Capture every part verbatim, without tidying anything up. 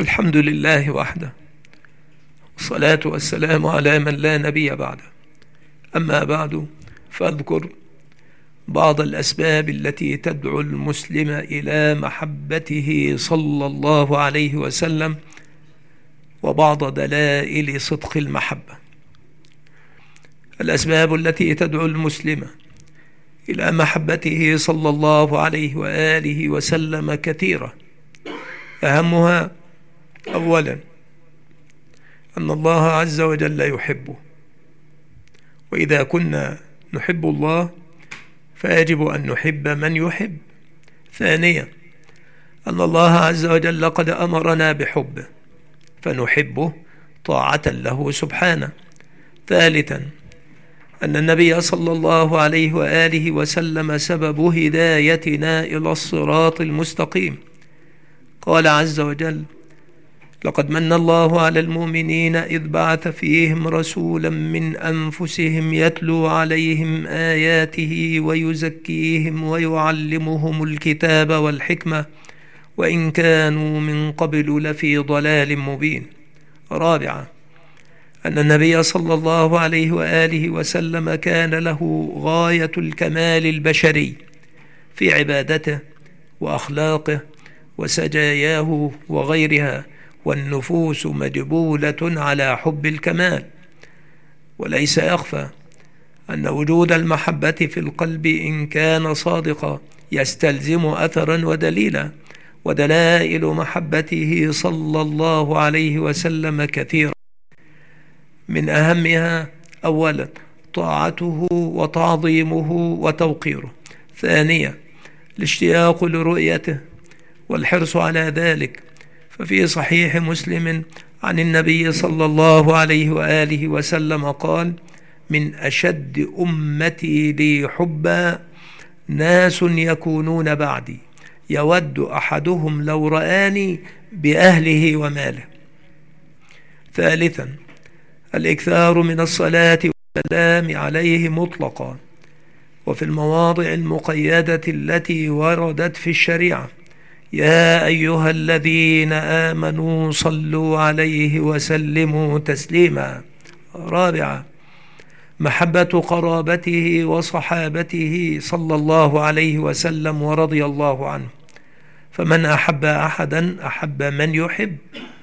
الحمد لله وحده، والصلاة والسلام على من لا نبي بعده. أما بعد، فاذكر بعض الأسباب التي تدعو المسلم إلى محبته صلى الله عليه وسلم، وبعض دلائل صدق المحبة. الأسباب التي تدعو المسلم إلى محبته صلى الله عليه وآله وسلم كثيرة، أهمها أولا أن الله عز وجل يحبه، وإذا كنا نحب الله فيجب أن نحب من يحب. ثانيا أن الله عز وجل قد أمرنا بحبه فنحبه طاعة له سبحانه. ثالثا أن النبي صلى الله عليه وآله وسلم سبب هدايتنا إلى الصراط المستقيم. قال عز وجل: لقد من الله على المؤمنين إذ بعث فيهم رسولا من أنفسهم يتلو عليهم آياته ويزكيهم ويعلمهم الكتاب والحكمة وإن كانوا من قبل لفي ضلال مبين. رابعا أن النبي صلى الله عليه وآله وسلم كان له غاية الكمال البشري في عبادته وأخلاقه وسجاياه وغيرها، والنفوس مجبولة على حب الكمال. وليس يخفى أن وجود المحبة في القلب إن كان صادقا يستلزم أثرا ودليلا، ودلائل محبته صلى الله عليه وسلم كثيرة، من أهمها أولا طاعته وتعظيمه وتوقيره. ثانيا الاشتياق لرؤيته والحرص على ذلك، ففي صحيح مسلم عن النبي صلى الله عليه وآله وسلم قال: من أشد أمتي لي حبا ناس يكونون بعدي يود أحدهم لو رآني بأهله وماله. ثالثا الإكثار من الصلاة والسلام عليه مطلقا وفي المواضع المقيدة التي وردت في الشريعة: يا أيها الذين آمنوا صلوا عليه وسلموا تسليما. رابعا محبة قرابته وصحابته صلى الله عليه وسلم ورضي الله عنه، فمن أحب أحدا أحب من يحب،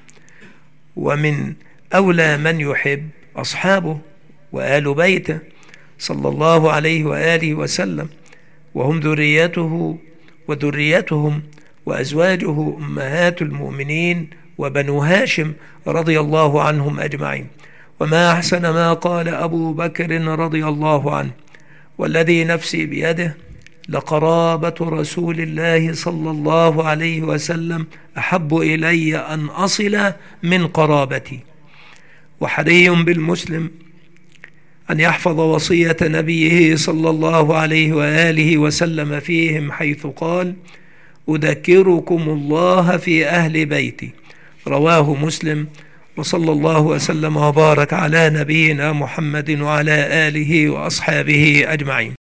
ومن أولى من يحب أصحابه وآل بيته صلى الله عليه وآله وسلم، وهم ذريته وذريتهم وأزواجه أمهات المؤمنين وبنو هاشم رضي الله عنهم أجمعين. وما أحسن ما قال أبو بكر رضي الله عنه: والذي نفسي بيده لقرابة رسول الله صلى الله عليه وسلم أحب إلي أن أصل من قرابتي. وحري بالمسلم أن يحفظ وصية نبيه صلى الله عليه وآله وسلم فيهم، حيث قال: أذكركم الله في أهل بيتي. رواه مسلم. وصلى الله وسلم وبارك على نبينا محمد وعلى آله وأصحابه أجمعين.